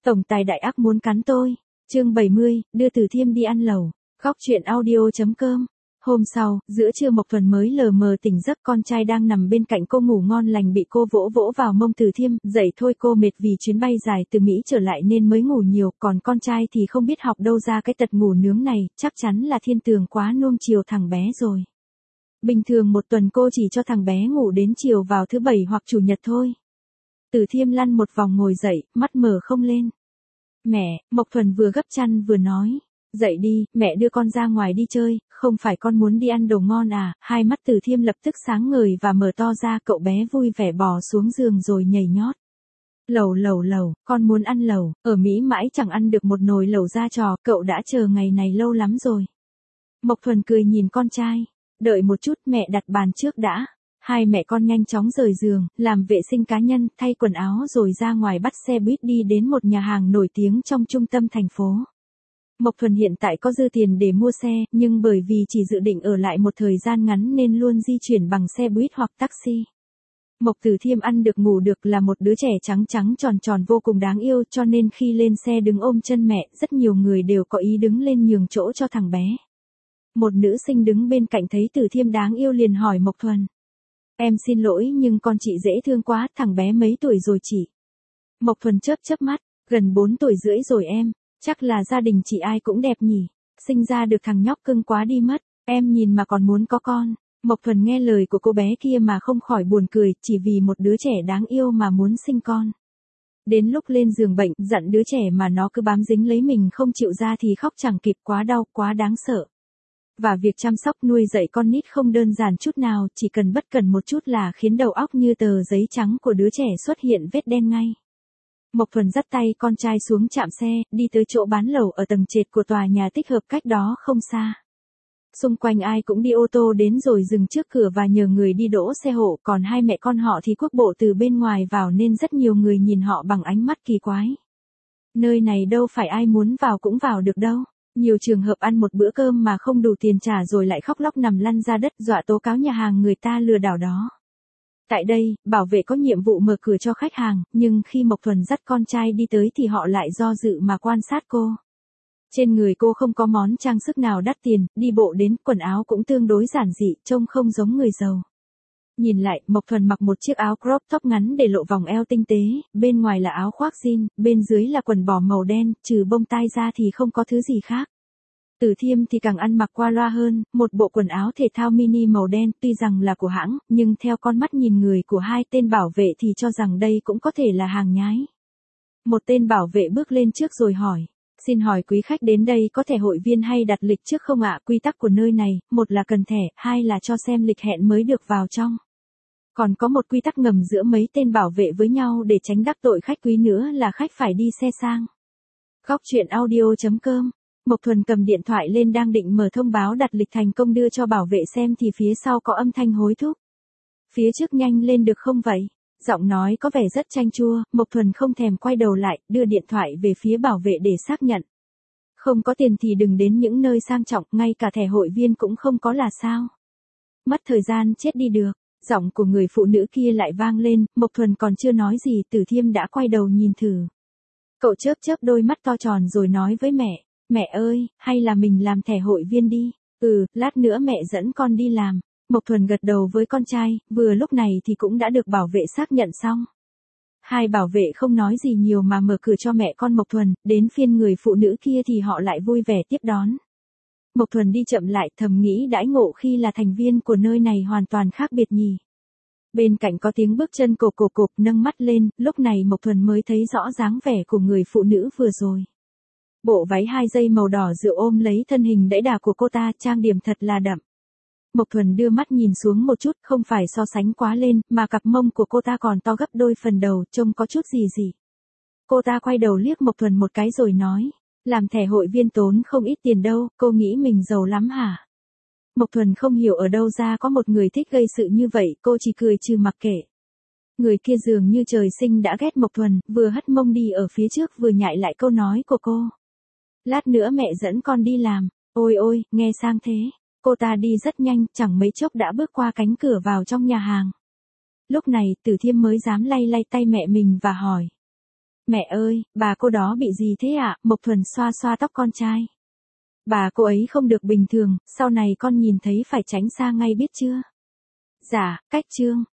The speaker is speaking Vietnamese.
Tổng tài đại ác muốn cắn tôi. Chương 70, đưa Từ Thiêm đi ăn lẩu. Góc truyện audio.com. Hôm sau, giữa trưa Mộc Thuần mới lờ mờ tỉnh giấc, con trai đang nằm bên cạnh cô ngủ ngon lành bị cô vỗ vỗ vào mông. Từ Thiêm, dậy thôi, cô mệt vì chuyến bay dài từ Mỹ trở lại nên mới ngủ nhiều, còn con trai thì không biết học đâu ra cái tật ngủ nướng này, chắc chắn là Thiên Tường quá nuông chiều thằng bé rồi. Bình thường một tuần cô chỉ cho thằng bé ngủ đến chiều vào thứ Bảy hoặc Chủ nhật thôi. Từ Thiêm lăn một vòng ngồi dậy, mắt mở không lên. Mẹ, Mộc Thuần vừa gấp chăn vừa nói. Dậy đi, mẹ đưa con ra ngoài đi chơi, không phải con muốn đi ăn đồ ngon à? Hai mắt Từ Thiêm lập tức sáng ngời và mở to ra, cậu bé vui vẻ bò xuống giường rồi nhảy nhót. Lẩu, con muốn ăn lẩu, ở Mỹ mãi chẳng ăn được một nồi lẩu ra trò, cậu đã chờ ngày này lâu lắm rồi. Mộc Thuần cười nhìn con trai. Đợi một chút, mẹ đặt bàn trước đã. Hai mẹ con nhanh chóng rời giường, làm vệ sinh cá nhân, thay quần áo rồi ra ngoài bắt xe buýt đi đến một nhà hàng nổi tiếng trong trung tâm thành phố. Mộc Thuần hiện tại có dư tiền để mua xe, nhưng bởi vì chỉ dự định ở lại một thời gian ngắn nên luôn di chuyển bằng xe buýt hoặc taxi. Mộc Từ Thiêm ăn được ngủ được, là một đứa trẻ trắng tròn tròn vô cùng đáng yêu, cho nên khi lên xe đứng ôm chân mẹ, rất nhiều người đều có ý đứng lên nhường chỗ cho thằng bé. Một nữ sinh đứng bên cạnh thấy Từ Thiêm đáng yêu liền hỏi Mộc Thuần. Em xin lỗi nhưng con chị dễ thương quá, thằng bé mấy tuổi rồi chị? Mộc Thuần chớp mắt, gần 4 tuổi rưỡi rồi em, chắc là gia đình chị ai cũng đẹp nhỉ, sinh ra được thằng nhóc cưng quá đi mất, em nhìn mà còn muốn có con. Mộc Thuần nghe lời của cô bé kia mà không khỏi buồn cười, chỉ vì một đứa trẻ đáng yêu mà muốn sinh con. Đến lúc lên giường bệnh, dặn đứa trẻ mà nó cứ bám dính lấy mình không chịu ra thì khóc chẳng kịp, quá đau, quá đáng sợ. Và việc chăm sóc nuôi dạy con nít không đơn giản chút nào, chỉ cần bất cẩn một chút là khiến đầu óc như tờ giấy trắng của đứa trẻ xuất hiện vết đen ngay. Mộc Thuần dắt tay con trai xuống trạm xe, đi tới chỗ bán lẩu ở tầng trệt của tòa nhà tích hợp cách đó không xa. Xung quanh ai cũng đi ô tô đến rồi dừng trước cửa và nhờ người đi đỗ xe hộ, còn hai mẹ con họ thì quốc bộ từ bên ngoài vào nên rất nhiều người nhìn họ bằng ánh mắt kỳ quái. Nơi này đâu phải ai muốn vào cũng vào được đâu. Nhiều trường hợp ăn một bữa cơm mà không đủ tiền trả rồi lại khóc lóc nằm lăn ra đất dọa tố cáo nhà hàng người ta lừa đảo đó. Tại đây, bảo vệ có nhiệm vụ mở cửa cho khách hàng, nhưng khi Mộc Thuần dắt con trai đi tới thì họ lại do dự mà quan sát cô. Trên người cô không có món trang sức nào đắt tiền, đi bộ đến, quần áo cũng tương đối giản dị, trông không giống người giàu. Nhìn lại, Mộc Thuần mặc một chiếc áo crop top ngắn để lộ vòng eo tinh tế, bên ngoài là áo khoác jean, bên dưới là quần bò màu đen, trừ bông tai ra thì không có thứ gì khác. Từ Thiêm thì càng ăn mặc qua loa hơn, một bộ quần áo thể thao mini màu đen, tuy rằng là của hãng, nhưng theo con mắt nhìn người của hai tên bảo vệ thì cho rằng đây cũng có thể là hàng nhái. Một tên bảo vệ bước lên trước rồi hỏi. Xin hỏi quý khách đến đây có thẻ hội viên hay đặt lịch trước không ạ? Quy tắc của nơi này, một là cần thẻ, hai là cho xem lịch hẹn mới được vào trong. Còn có một quy tắc ngầm giữa mấy tên bảo vệ với nhau để tránh đắc tội khách quý nữa là khách phải đi xe sang. Góc truyện audio.com. Mộc Thuần cầm điện thoại lên đang định mở thông báo đặt lịch thành công đưa cho bảo vệ xem thì phía sau có âm thanh hối thúc. Phía trước nhanh lên được không vậy? Giọng nói có vẻ rất chanh chua, Mộc Thuần không thèm quay đầu lại, đưa điện thoại về phía bảo vệ để xác nhận. Không có tiền thì đừng đến những nơi sang trọng, ngay cả thẻ hội viên cũng không có là sao? Mất thời gian chết đi được. Giọng của người phụ nữ kia lại vang lên, Mộc Thuần còn chưa nói gì, Từ Thiêm đã quay đầu nhìn thử. Cậu chớp đôi mắt to tròn rồi nói với mẹ, mẹ ơi, hay là mình làm thẻ hội viên đi, lát nữa mẹ dẫn con đi làm. Mộc Thuần gật đầu với con trai, vừa lúc này thì cũng đã được bảo vệ xác nhận xong. Hai bảo vệ không nói gì nhiều mà mở cửa cho mẹ con Mộc Thuần, đến phiên người phụ nữ kia thì họ lại vui vẻ tiếp đón. Mộc Thuần đi chậm lại, thầm nghĩ đãi ngộ khi là thành viên của nơi này hoàn toàn khác biệt nhỉ. Bên cạnh có tiếng bước chân cộp, nâng mắt lên, lúc này Mộc Thuần mới thấy rõ dáng vẻ của người phụ nữ vừa rồi. Bộ váy 2 dây màu đỏ rượu ôm lấy thân hình đẫy đà của cô ta, trang điểm thật là đậm. Mộc Thuần đưa mắt nhìn xuống một chút, không phải so sánh quá lên, mà cặp mông của cô ta còn to gấp đôi phần đầu, trông có chút gì. Cô ta quay đầu liếc Mộc Thuần một cái rồi nói, làm thẻ hội viên tốn không ít tiền đâu, cô nghĩ mình giàu lắm hả? Mộc Thuần không hiểu ở đâu ra có một người thích gây sự như vậy, cô chỉ cười trừ mặc kệ. Người kia dường như trời sinh đã ghét Mộc Thuần, vừa hất mông đi ở phía trước vừa nhại lại câu nói của cô. Lát nữa mẹ dẫn con đi làm, ôi, nghe sang thế. Cô ta đi rất nhanh, chẳng mấy chốc đã bước qua cánh cửa vào trong nhà hàng. Lúc này, Từ Thiêm mới dám lay tay mẹ mình và hỏi. Mẹ ơi, bà cô đó bị gì thế ạ? Mộc Thuần xoa xoa tóc con trai. Bà cô ấy không được bình thường, sau này con nhìn thấy phải tránh xa ngay biết chưa? Dạ, cách Trương.